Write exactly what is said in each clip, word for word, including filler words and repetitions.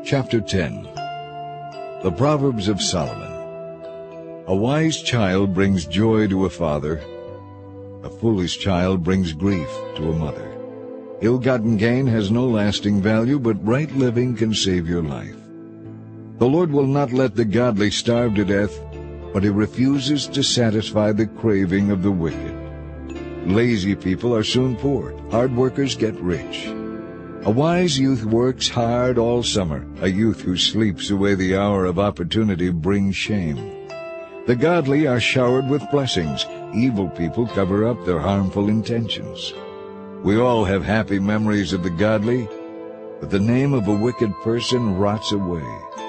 Chapter ten. The Proverbs of Solomon. A wise child brings joy to a father. A foolish child brings grief to a mother. Ill-gotten gain has no lasting value, but right living can save your life. The Lord will not let the godly starve to death, but he refuses to satisfy the craving of the wicked. Lazy people are soon poor. Hard workers get rich. A wise youth works hard all summer. A youth who sleeps away the hour of opportunity brings shame. The godly are showered with blessings. Evil people cover up their harmful intentions. We all have happy memories of the godly, but the name of a wicked person rots away.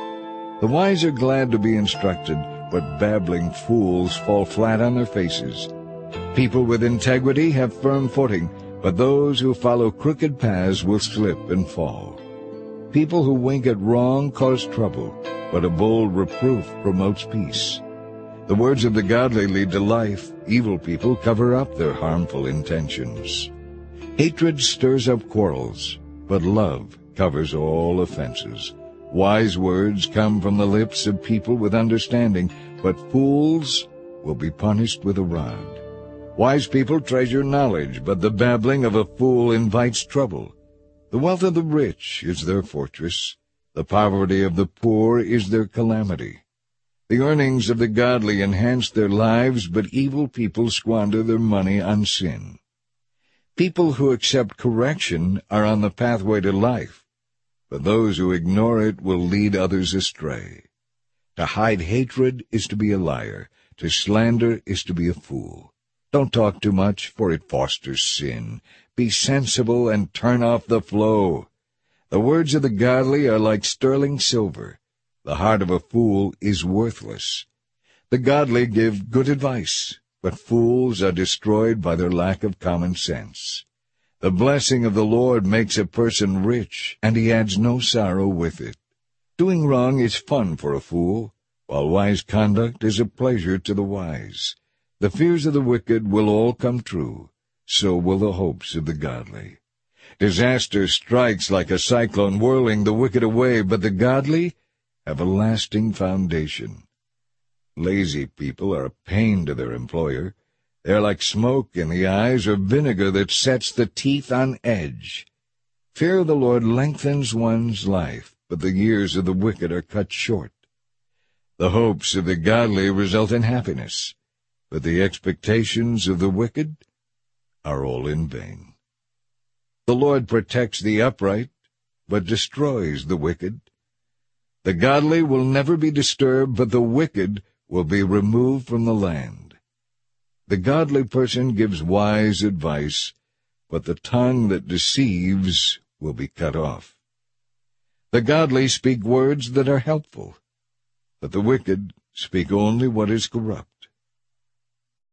The wise are glad to be instructed, but babbling fools fall flat on their faces. People with integrity have firm footing, but those who follow crooked paths will slip and fall. People who wink at wrong cause trouble, but a bold reproof promotes peace. The words of the godly lead to life. Evil people cover up their harmful intentions. Hatred stirs up quarrels, but love covers all offenses. Wise words come from the lips of people with understanding, but fools will be punished with a rod. Wise people treasure knowledge, but the babbling of a fool invites trouble. The wealth of the rich is their fortress. The poverty of the poor is their calamity. The earnings of the godly enhance their lives, but evil people squander their money on sin. People who accept correction are on the pathway to life, but those who ignore it will lead others astray. To hide hatred is to be a liar. To slander is to be a fool. Don't talk too much, for it fosters sin. Be sensible and turn off the flow. The words of the godly are like sterling silver. The heart of a fool is worthless. The godly give good advice, but fools are destroyed by their lack of common sense. The blessing of the Lord makes a person rich, and he adds no sorrow with it. Doing wrong is fun for a fool, while wise conduct is a pleasure to the wise. The fears of the wicked will all come true, so will the hopes of the godly. Disaster strikes like a cyclone, whirling the wicked away, but the godly have a lasting foundation. Lazy people are a pain to their employer. They are like smoke in the eyes or vinegar that sets the teeth on edge. Fear of the Lord lengthens one's life, but the years of the wicked are cut short. The hopes of the godly result in happiness, but the expectations of the wicked are all in vain. The Lord protects the upright, but destroys the wicked. The godly will never be disturbed, but the wicked will be removed from the land. The godly person gives wise advice, but the tongue that deceives will be cut off. The godly speak words that are helpful, but the wicked speak only what is corrupt.